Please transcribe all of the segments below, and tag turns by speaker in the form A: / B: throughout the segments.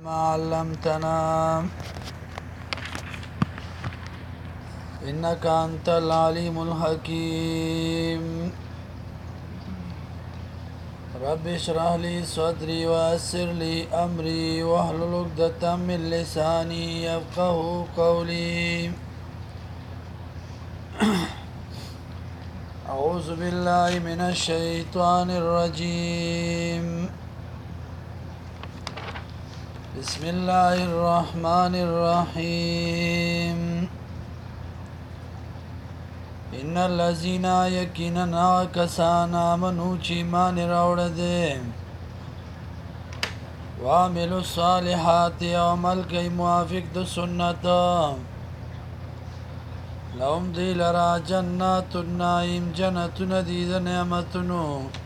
A: ما علمتنا إنك أنت العليم الحكيم رب اشرح لي صدري ويسر لي أمري واحلل عقدة من لساني يفقه قولي أعوذ بالله من الشيطان الرجيم بسم الله الرحمن الرحيم إن الذين يقيننا كسان آمنوا چې ایمان راوړه دي وعملوا الصالحات او عمل کوي موافق د سنت لهم دی لرا جنات النعیم جنتون دی د نعمتونو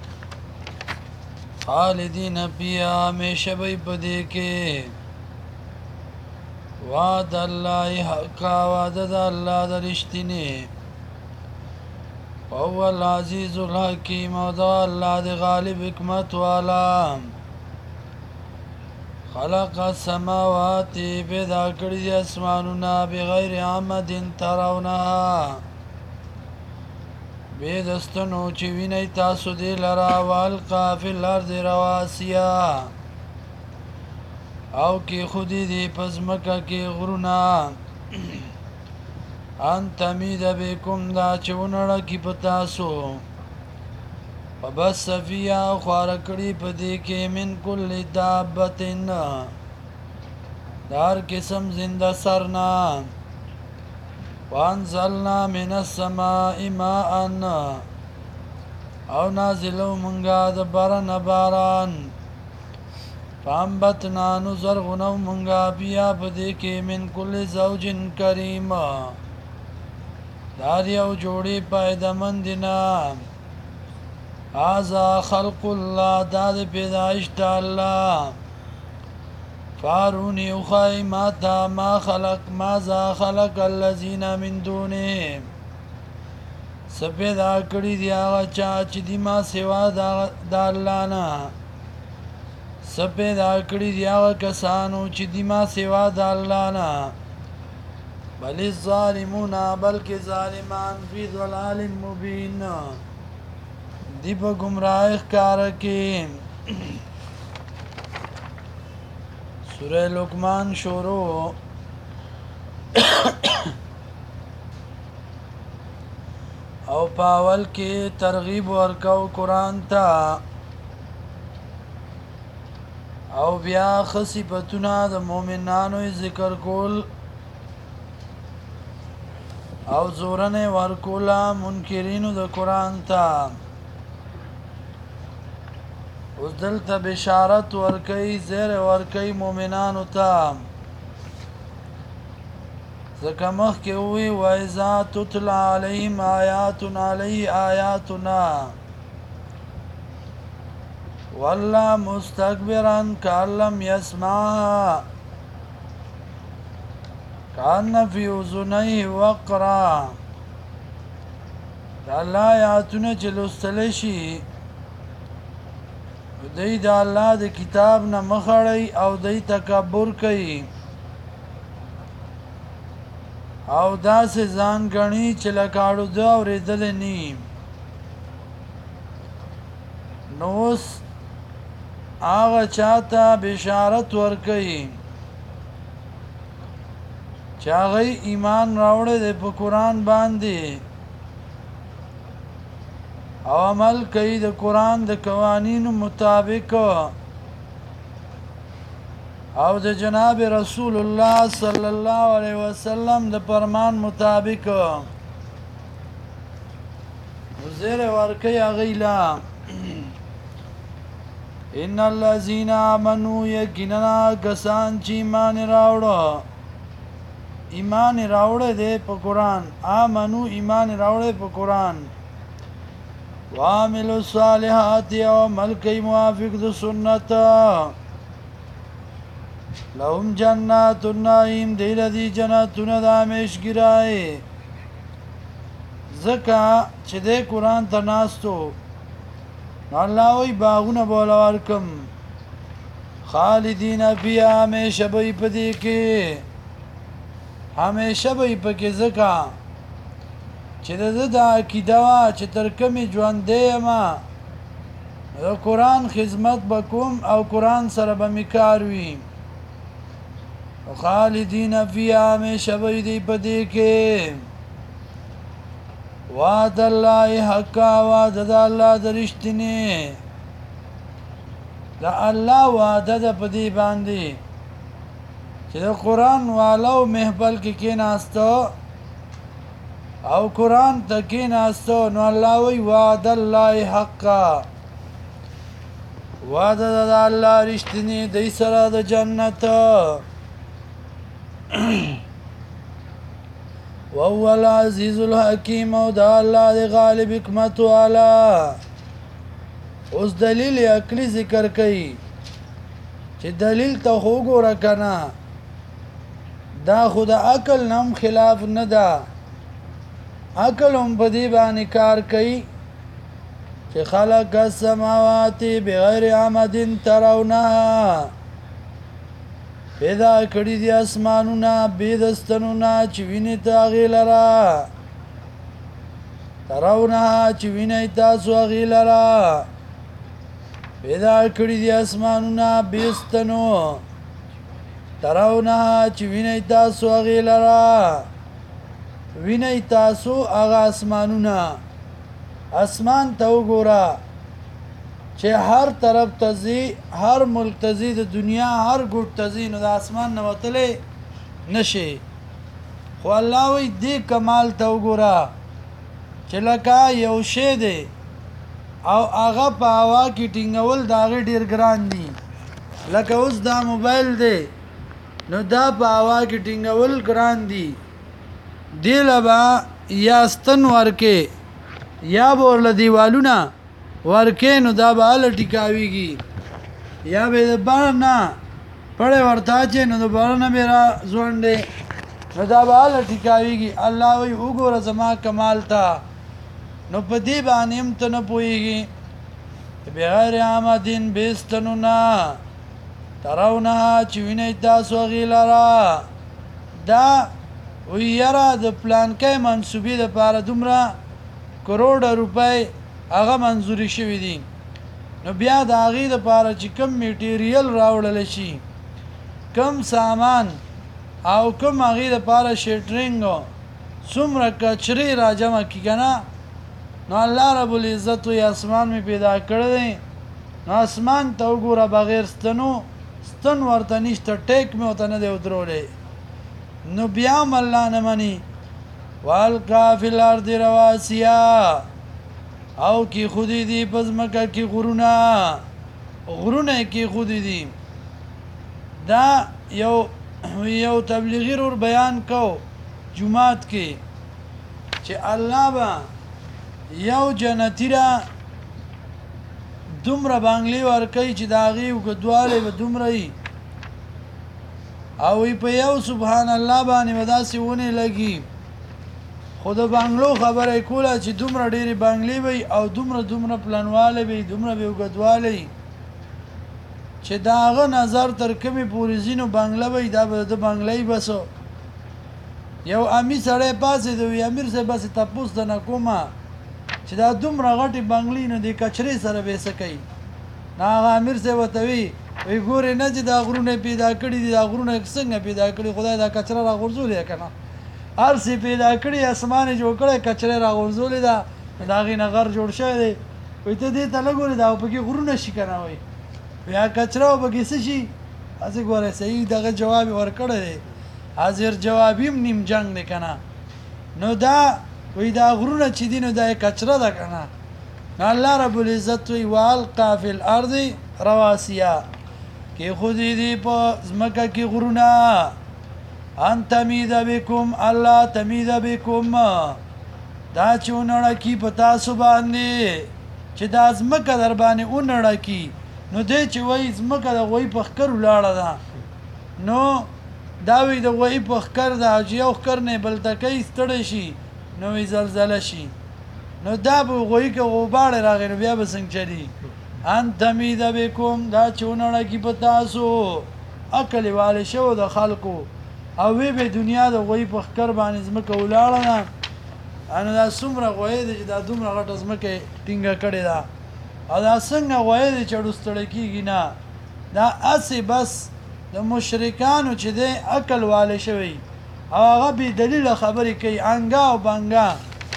A: خالدین فیها همیشه بی پدې کې وعد الله حقا وعده د الله د رښتینې وهو العزیز الحکیم او د الله د غالب حکمت والا خلق السماوات پیدا کړي دي اسمانونه بغیر عمد ترونها بیدستنو چې ویني تاسو دی لرا والقا فی الارض رواسیا او کې خودی دی پزمکه کې غرونا ان تمید بكم دا چونړه کی پتاسو وبس فیا خوار کړي پدې کې من کل دابتن دار قسم زنده سرنا وانزلنا من السماء ماء او نازلو منګه د باران باران فانبتنا نزرغنو منګه بیا پدې کې من کل زوج کریم دار یو جوړی پایدمندنا هذا خلق الله داد پیدائش د الله فارونی اخای ماتا ما خلق ماذا خلق الذین من دونه سپیدا کړي دی هغه چا چې دی ما سوا د الله نه سپیدا کړي دی هغه کسانو چې دی ما سوا د الله نه بل الظالمون بلکې ظالمان فی ضلال مبین دی په گمراه ښکار کې سورہ لقمان شروع او پاول کې ترغیب ورکاو قرآن ته او بیا خصیبتونه د مؤمنانو ذکر کول او زورنه ورکولا منکرینو د قرآن ته اوس دلته بشارت ورکي زیر ورکي مؤمنانو ته ځکه مخکې وی وایذا تتلى علیهم آیاتنا علیه آیاتنا والله مستكبرا کأن لم يسمعها کأن فی اذنیه وقرا د الله آیاتونه چې لوستل شي دی د الله د کتاب نه مخړی او دی تکبر کوي او داسې ځان غني چې لکاړو دا اورېدل نی نوس هغه چاته بشارت ورکوي چې هغه ایمان راوړی دی په قرآن باندې او عمل کوي د قرآن د قوانینو مطابق او د جناب رسول الله صلی الله علیه وسلم د فرمان مطابق وزیر ورکی اغیلا ان الذين آمنوا یقینا کسان چې ایمان راوړه دې په قرآن آمنو ایمان راوړه په قرآن وعملوا الصالحات او عمل کوي موافق د سنت لهم جنات النعیم دی لدی جنتونه د همیشګرای زکه چې د قرآن ته ناستو الله وی باغونه بولا ورکم خالدین فیها همیشه به په دې کې همیشه به په کې ځکه چې د دا عقیده وه چې تر کومې ژوندی یم د قرآن خدمت به کوم او قرآن سره به مې کار وي خالدین فیها همیشه به دی په دې کې وعد الله حقا وعده د الله د رښتینې د الله وعده ده په دې باندې چې د قرآن والو محفل کې کېناسته او قرآن ته کېناسته نو الله وایي وعد الله حقا وعده ده د الله رښتینې دی سره د جنت وهو العزیز الحکیم او دا الله د غالب حکمت والا اوس دلیل عقلی ذکر کوي چې دلیل ته وګوره کنه دا خو د عقل نم خلاف نه ده عقل هم په دې باندې کار کوي چې خلق السماوات بغیر عمد ترونها پیدا کړي دي اسمانونه بې د ستنونه چې وینئ ته هغې لره ترونها چې وینئ تاسو هغې لره پیدا کړي دي اسمانونه بې ستنو ترونها چې وینئ تاسو هغې لره وینئ تاسو هغه اسمانونه اسمان ته وګوره چې هر طرف ته ځي هر ملک ته ځي د دنیا هر ګوټ ته ځي نو د اسمان نه وتلی نشي خو الله وایي دې کمال ته وګوره چې لکه یو شی دی او هغه په هوا کې ټینګول د هغې ډېر ګران دي لکه اوس دا موبایل دی نو دا په هوا کې ټینګول ګران دي دې له به یا ستن ورکې یا به ورله دیوالونه ورکې نو دا به هله ټیکاویږي یا به د بڼ نه پړی ورته اچې نو د بڼ نه به را ځونډې نو دا به هله ټیکاویږي الله وایي وګوره زما کمال ته نو په دې باندې هم ته نه پوهېږي بغیر عمدین بې ستنونه ترونها چې وینئ تاسو هغې لره دا وایي یاره د پلانکۍ منصوبې دپاره دومره کروڑه روپۍ هغه منظوري شوي دي نو بیا د هغې دپاره چې کوم میټیریل راوړلی شي کوم سامان او کوم هغې دپاره شیټرینګ څومره کچرې را جمع کړي که نه نو الله رب العزت وایي اسمان مې پیدا کړی دی نو اسمان ته وګوره بغیر ستنو ستن ورته نشته ټیک مې ورته نه دی ودرولی نو بیا هم الله نه مني والقا فی الارض رواسیا او کی خودی دی په ځمکه کې غرونه کې خودی دي دا یو تبلیغي رور بیان کو جمعات کې چې الله به یو جنتی را دومره بنګلې ورکوي چې د هغې اوږدوالی به دومره وي او په یو سبحان الله باندې به داسې ونې لګي خو د بنګلو خبره یې کوله چې دومره ډېرې بنګلې به او دومره پلنوالی به دومره به اوږدوالی چې د هغه نظر تر کومې پورې ځي نو بنګله به دا به د بنګله بسو یو امیر سړی پاڅېد وي امیر صاحب بسې تپوس درنه کومه چې دا دومره غټې بنګلې نو دې کچرې سره به یې څه کوي نو هغه امیر صاحب ورته وي ګورې نه چې دا غرونه پیدا کړي دي دا غرونه څنګه پیدا کړي خدای دا کچره راغورځولې که نه هر څه پیدا کړي اسمان یې جوړ کړی کچرې راغورځولې ده د هغې نه غر جوړ شوی دی وایي ته دې ته نه ګورې دا پکې غرونه شي که نه وایي بیا کچره او پکې څه شي هسې ګوره صحیح دغه جواب یې ورکړی دی حاضر جوابي هم نیم جنګ دی که نه نو دا وایي دا غرونه چې دي نو دا یې کچره ده که نه نو الله رب العزت وایي والقا فی الارض رواسیا کېښودي دي په ځمکه کې غرونه ان تمید بکم الله تمید بکم دا چې ونړکي په تاسو باندې چې دا ځمکه در باندې ونړکي نو دی چې وایي ځمکه د غوی په ښکر ولاړه ده نو دا وایي د غوی په ښکر ده چې یو ښکر نه بل تکۍ ستړی شي نو وایي زلزله شي نو دا به غوی که غوباړی راغی نو بیا به څنګه چلي ان تمید بكم دا چونړه کی پتاسو عقل والے شو د خلکو او وی به دنیا د غوی په خکر باندې زمکه ولاړه نه ان دا څومره غوی د دا دومره غټه زمکه ټینګه کړي دا او دا څنګه غوی د چړوستړ کیږي نه دا اسی بس د مشرکانو چې د عقل والے شوی او هغه به دلیل خبرې کوي انګا او بنګا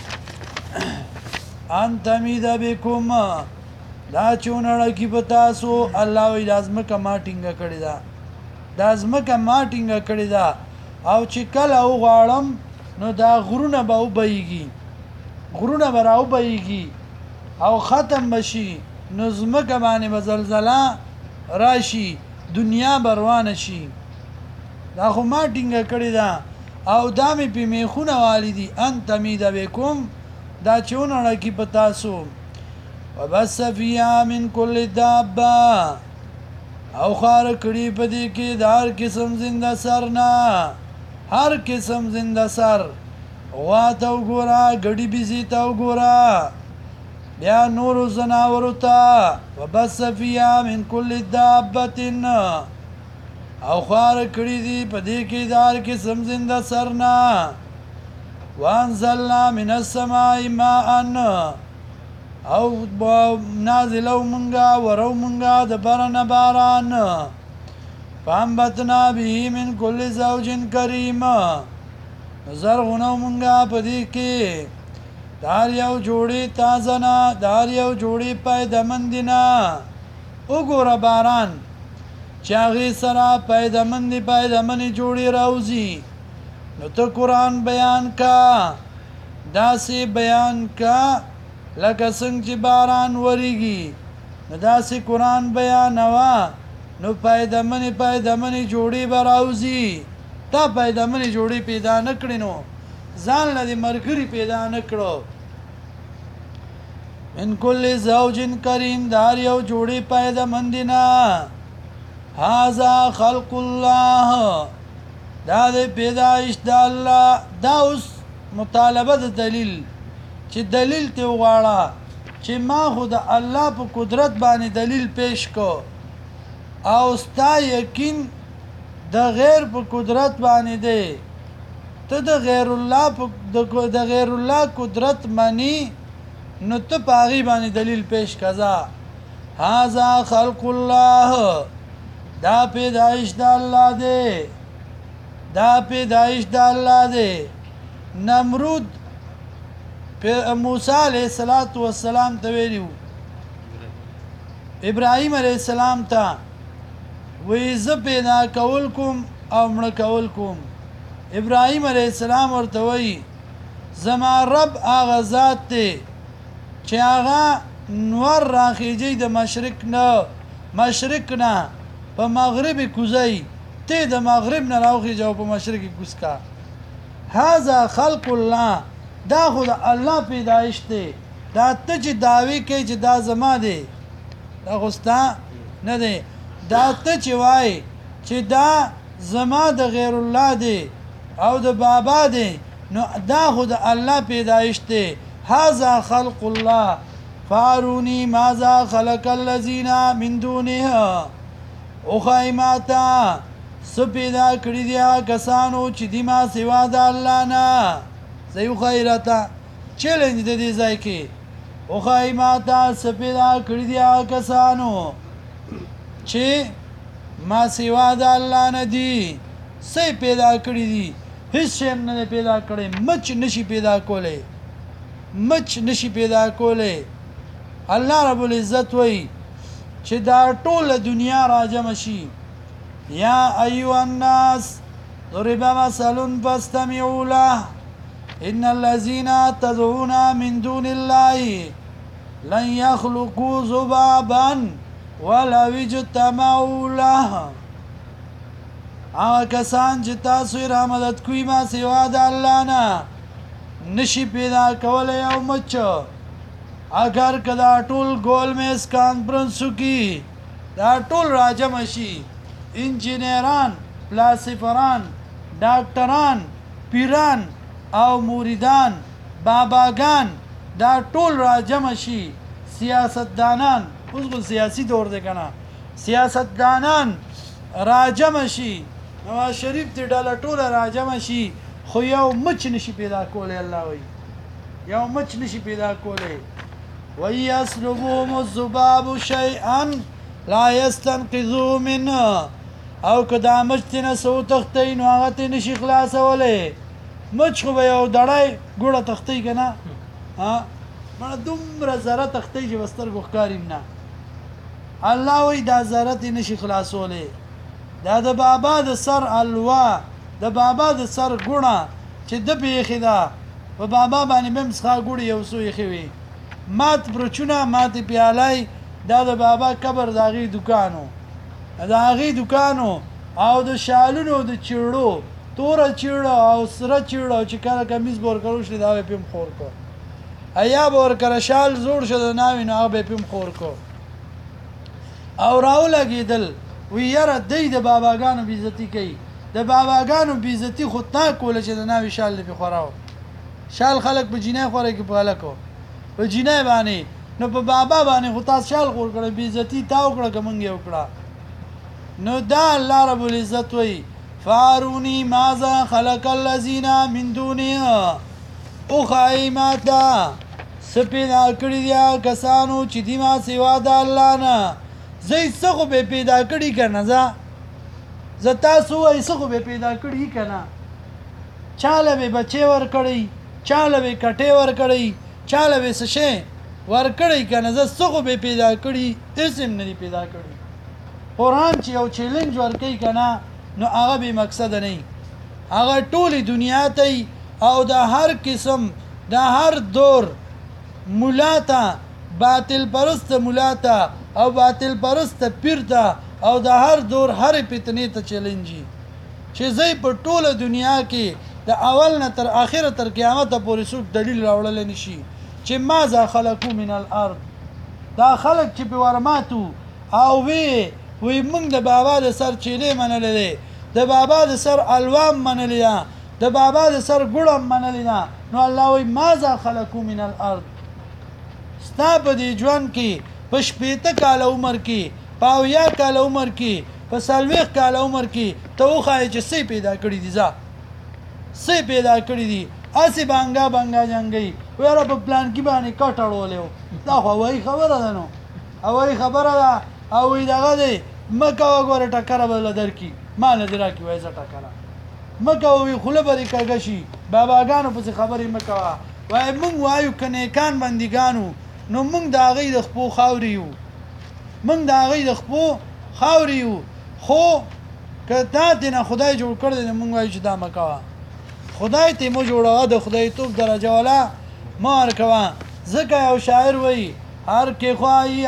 A: ان تمید بكم دا چونړه کی پتاسو الله وی لازمکه ما ټینګه کړی دا لازمکه ما ټینګه کړی دا او چې کله او غواړم نو دا غرونه به وبېږي غرونه به راوبېږي او ختم بشي نو زمکه باندې بزلزله راشي دنیا بروانه شي دا خو ما ټینګه کړی دا او دا مې په میخونه والدي ان تمید بكم دا چونړه کی پتاسو وبس فيها من كل دابه او خار کړي پدې کې دار قسم زنده سرنا هر قسم زنده سر واته وګورا غړي بيزي تا وګورا بیا نور زناور تا وبس فيها من كل دابه او خار کړي دي پدې کې دار قسم زنده سرنا وانزلنا من السماء ماء او نازلو منگا ورو منگا دبرن باران فانبتنا به من کل زوج کریم زرغنو منگا پدی کی دار یو جوڑی تازنا دار یو جوڑی پیدمندنا اگور باران چاغی سرا پیدمنی جوڑی روزی نو تو قرآن بیان کا داسی بیان کا لکه څنګه چې باران وریږي نو داسې قرآن بیانوه نو پیدمنې جوړې به راوځي تا پیدمنې جوړې پیدا نه کړې نو ځان له دې ملګري پیدا نه کړو من کل زوج کریم دار یو جوړې پیدمندنا هذا خلق الله دا د پیدایش د الله دا اوس مطالبه د دلیل چې دلیل ته وغواړه چې ما خو د الله په قدرت باندې دلیل پیش کو او ستا یقین د غیر په قدرت باندې دی ته د غیر الله قدرت مانی نو ته په هغې باندې دلیل پیش کزا هذا خلق الله دا پیدایش د الله دی دا پیدایش د الله دی نمرود موسی علیہ السلام ته ویلو ابراهیم علیہ السلام ته وی زه پیدا کول کوم او مړه کول کوم ابراهیم علیہ السلام ورته وی زما رب هغه ذات دی چې هغه نور راخیږي د مشرق نه په مغرب کوزي ته د مغرب نه راخیږي او په مشرق کوز کا هاذا خلق الله دا خو د الله پیدایش دی دا ته چې دعوی کوي چې دا زما دی دا خو ستا نه دی دا ته چې وایي چې دا زما د غیر الله دی او د بابا دی نو دا خو د الله پیدایش دی هذا خلق الله فارونی ماذا خلق الذین من دونه او خایماتا سپیدا کړی دی کسانو چې دی ما سوا د الله نه زیو خیرتا چیلنج د دې ځای کې او خایماتا سپیدا کړی دی کسانو چې ما سوا د الله نه دی څه پیدا کړی دي هیڅ شی نه پیدا کړی مچ نشي پیدا کولی الله رب العزت وایي چې دا ټول دنیا راجم شي یا ایها الناس ضرب مثل فاستمعوا له ان الذين تدعون من دون الله لن يخلقوا ذبابا ولو اجتمعوا له هغه کسان چې تاسو یې رامدد کوي ما سوا د الله نه نشي پیدا کولی یو مچ اگر که دا ټول ګول میز کانفرنس وکړي دا ټول راجمع شي انجینران فلاسفران ډاکټران پیران او موریدان باباګان دا ټول راجمع شي سیاستدانان اوس خو سیاسي دور دی که نه سیاستدانان راجمع شي نواز شریف دې ډله ټوله راجمع شي خو یو مچ نشي پیدا کولی الله وایي یو مچ نشي پیدا کولی وَيَسْلُبُهُمُ الذُّبَابُ شَيْئًا لَا يَسْتَنْقِذُوهُ مِنْهُ او که دا مچ تېنه څه وتښتوي نو هغه ترې نشي خلاصولی مچ خو به یو دړی ګوړه تښتوي که نه مړه دومره ذره تښتوي چې به سترګو ښکاري نه الله وایي دا ذره ترې نشي خلاصولی دا د بابا د سر الوا د بابا د سر ګوړه چې ده پې ایښې ده په بابا باندې به هم څښا ګوړې یو څو ایښې وي مات برچونه ماتې پیالای دا د بابا قبر د هغې دوکانو د هغې دوکانو او د شالونو د چیړو توره چیړه او سره چیړه چې کله کمیز به ورکړو شي دا به یې پې هم خور کړو یا به ورکره شال زوړ شو د ناوې نو هغه به یې پې هم خور کړو او راولګېدل وی یاره دی د باباګانو بېعزتي کوي د باباګانو بېعزتي خو تا کوله چې د ناوې شال دې پې خوراو شال خلک په جینۍ خوره کې په هلکو په جینۍ باندې نو په بابا باندې خو تاسو شال خور کړی بېعزتي تا وکړه که موږ یې وکړه نو دا الله رب العزت وایي فاروني ماذا خلق الذين من دونه وښایي ما ته څه پیدا کړي دي کسانو چې دي ما سوا د الله نه زه یې څه خو به پیدا کړي که نه زه تاسو وایي څه خو به پیدا کړي که نه چاله به بچې ورکړی چاله به کټې ورکړی چاله به څه شی ورکړی که نه زه څه خو به پیدا کړي هېڅ هم نه دي پیدا کړي قرآن چې یو چیلنج ورکوي که نه نو هغه بې مقصده نه هغه ټولې دنیا ته او د هر قسم د هر دور ملا ته باطل پرست ملا ته او باطل پرست پیر ته او د هر دور هرې فتنې ته چیلنجي چې زه په ټوله دنیا کې د اول نه تر آخره تر قیامته پورې څوک دلیل راوړلی نشي چې ماذا خلقو من الارض دا خلق چې پې ورماتو او وی موږ د بابا د سر چیلې منلی دی د بابا د سر الوام منلی ده د بابا د سر ګوړم منلی ده نو الله وایي ماذا خلقو من الارض ستا په دې ژوند کې په 80 کاله عمر کې په 80 کاله عمر کې په 40 کاله عمر کې ته وښایې چې څه پیدا کړي دي څه پیدا کړي دي هسې بانګا جنګوي یاره په پلان کې باندې کټ اړولی و دا خو هوایي خبره ده نو هوایي خبره ده او وی دغه دی مه کوه ګوره ټکره به له درکړي ما نه دې راکړي وایي څه ټکره مه کوه وی خوله به دې کږه شي باباګانو پسې خبرې مه کوه وایي موږ وایو که نیکان بندګانو نو موږ د هغوی د خپو خاورې یو موږ د هغوی د خپو خاورې یو خو که دا دې نه خدای جوړ کړی دی نو موږ وایو چې دا مه کوه خدای ته مو جوړوه د خدایتوب درجه والا مه ورکوه ځکه یو شاعر وایي هر که خواهی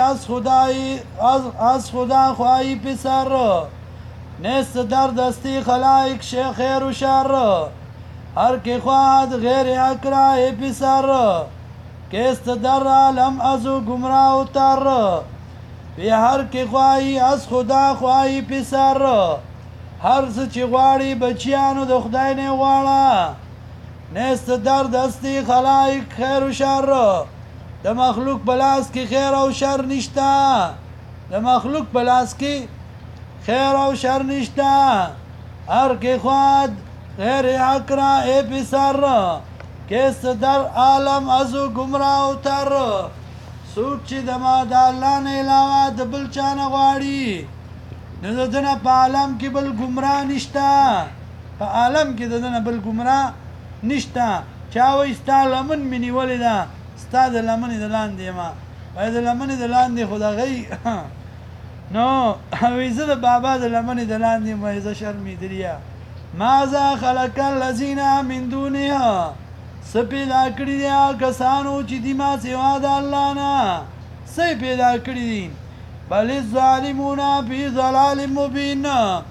A: از خدا خواهی پسر نیست در دستی خلایق خیر و شر هر که خواهد غیر اکراه پسر کست در عالم از و گمراه و تر بی هر که خواهی از خدا خواهی پسر هر څه چې غواړي بچیانو د خدای نه غواړه نیست در دستی خلایق خیر و شر د مخلوق بلاس کې خیر او شر نشته د مخلوق بلاس کې خیر او شر نشته هر که خواد غیر اکرا ای پسر کست در عالم ازو گمراه و تر څوک چې د ما د الله نه علاوه د بل چا نه غواړي نو د ده نه په عالم کې بل ګمراه نشته په عالم کې د ده نه بل ګمراه نشته چا وایي ستا لمن مې نیولې ده ستا د لمنې د لاندې یم وایي د لمنې د لاندې خو دغی نو وایي زه د بابا د لمنې د لاندې یم وایي زه شرمېدلیا ماذا خلق الذین من دونها څه پیدا کړي دي هغه کسانو چې دي ما سوا د الله نه څه پیدا کړي دي بل الظالمون فی ضلال مبین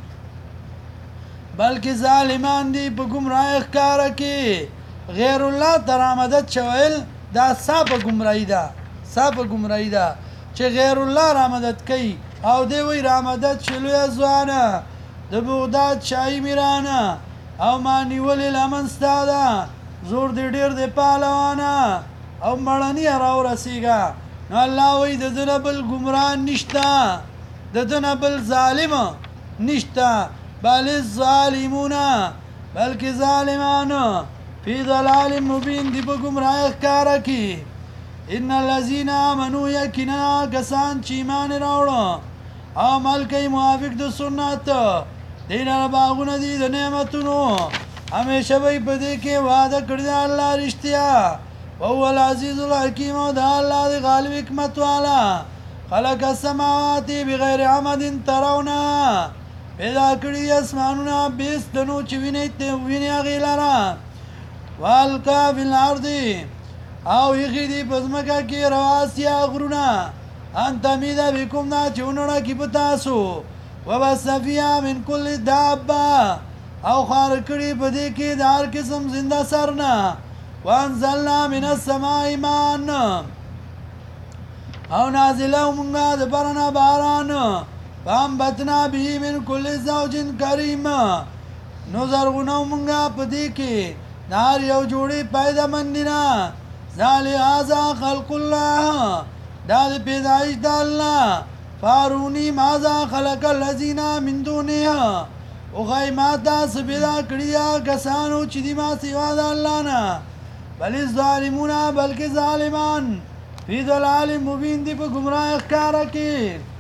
A: بلکې ظالمان دي په ګمراهۍ ښکاره کې غیر الله ته رامدد شویل دا سا په ګمراهي ده سا په ګمراهي ده چې غیر الله رامدد کوي او دی وایي رامدد شلویه ځوانه د بغداد شاهي میرانه او ما نیولې لمن ستا ده زور دې ډېر دی پهلوانه او مړنیه راورسېږه نو الله وایي د ده نه بل ګمراه نشته د ده نه بل ظالم نشته بل الظالمون بلکې ظالمان فی ضلال مبین دی په ګمراه ښکاره کې ان الذین آمنوا یقینا کسان چې ایمان یې راوړه او عمل کوي موافق د سنت دی لره باغونه دي د نعمتونو همیشه به یې په دې کې وعده کړې ده الله رښتیا وهو العزیز الحکیم او د الله د غالب حکمت والا خلق السماوات بغیر عمد ترونها پیدا کړي دي اسمانونه بېس دنو چې وینئ هغې لره والقا فی الارض او ایښي دي په ځمکه کې رواسي غرونه ان تمیده بکم دا چې ونړکي په تاسو وبث فیها من کل دابه او خوار کړي په دې کې د هر قسم زنده سر نه وانزلنا من السماء ماء او نازله مونږه د بره نه باران فانبتنا به من کل زوج کریم نو زرغونو مونږه په دې کې د هر یو جوړې پیدامندینه هذا خلق الله دا د پیدایش د الله فارونی ماذا خلق الذین من دونه وښایي ما ته څه پیدا کړي کسانو چې دي ما سوا د الله نه بل الظالمون بلکې ظالمان فی ضلال مبین دي په ګمراه ښکاره کې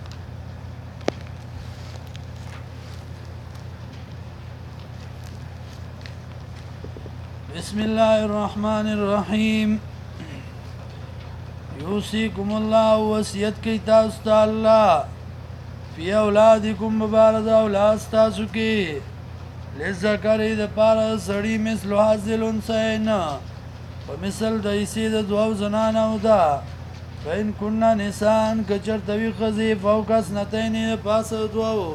A: بسم الله الرحمن الرحیم یوصیکم الله وصیت کوي تاسو ته الله فی اولادکم مبارد اولاد تاسو کې لذکر دپاره سړي مثل حظ الانثیین په مثل د حصې د دوو زنانو ده فإن کنا نساء که چېرته وي ښځې فوق اثنتین پاسه دوو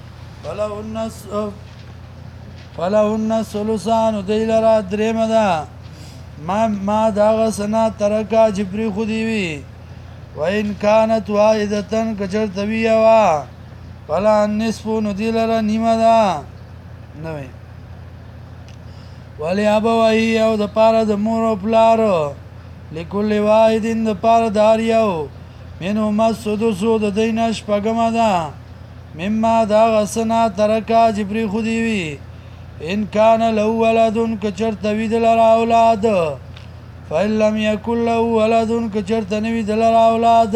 A: فلهن ثلثان دوی لره درېیمه ده ما د هغه څه نه ترکه چې پرېښودې وي وإن کانت واحدة که چېرته وي یوه فلها النصف نو دې لره نیمه ده نوی ولأبویه او د پاره د مور او پلار لکل واحد د پاره د هر یو منهما السدس د دوی نه شپږمه ده مما د هغه څه نه ترکه چې پرېښودې وي ان کان له ولد که چېرته وي د لره اولاد فإن لم یکن له ولد که چېرته نه وي د لره اولاد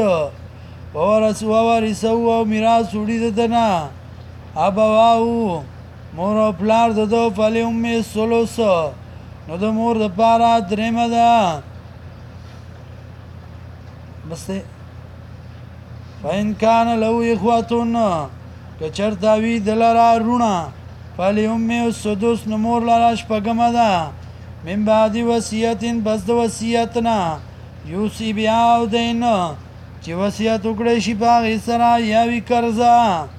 A: وورثه او میراث وړي د ده نه ابواو مور او پلار د ده فلأمه الثلث نو د مور دپاره درېیمه ده بس دی فإن کان له اخوة که چېرته وي د لره وروڼه فلأمه السدس نو مور لره شپږمه ده من بعد وصیت پس د وصیت نه یوصي بها او دین چې وصیت وکړی شي په هغې سره یا وي قرضه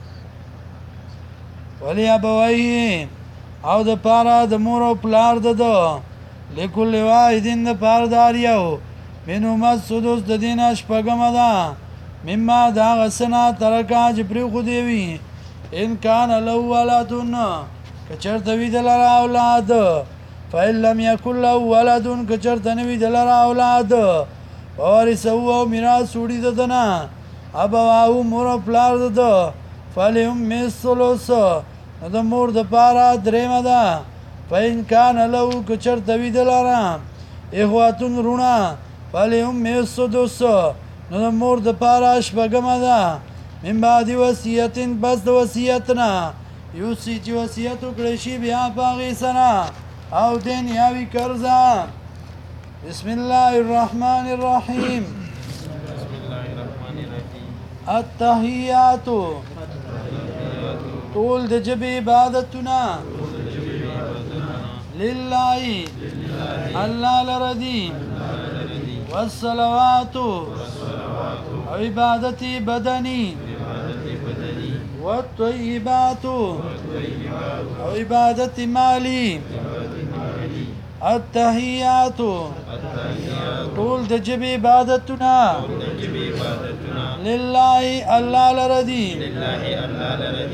A: ولأبویه او د پاره د مور او پلار د ده لکل واحد د پاره د هر یو منهما السدس د دې نه شپږمه ده مما د هغه څه نه ترکه چې پرېښودې وي ان کان له ولد که چېرته وي د لره اولاد فإن لم یکن له ولد که چېرته نه وي د لره اولاد وورثه او میراث وړي د ده نه ابواو مور او پلار د ده فلأمه الثلث نو د مور دپاره درېیمه ده فإن کان له که چېرته وي د لره اخوة وروڼه فلأمه السدس نو د مور دپاره شپږمه ده من بعد وصیت پس د وصیت نه یوصي چې وصیت وکړی شي بیا په هغې سره او دین یا وي قرضه بسم الله الرحمن الرحیم التحیات ټول د ژبې عبادتونه لله الله لره دي والصلوات او عبادت بدنی والطیبات او عبادت مالی التحیات ټول د ژبې عبادتونه لله الله لره دي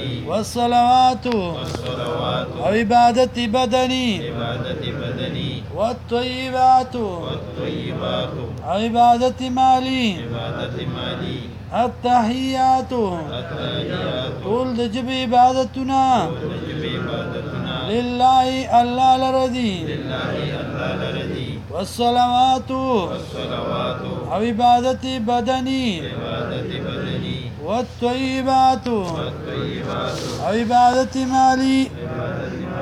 A: والصلوات او عبادت بدنی والطيبات عبادة مالي التحيات طول دجب عبادتنا لله الله لردي والصلوات عبادة بدني والطيبات عبادة مالي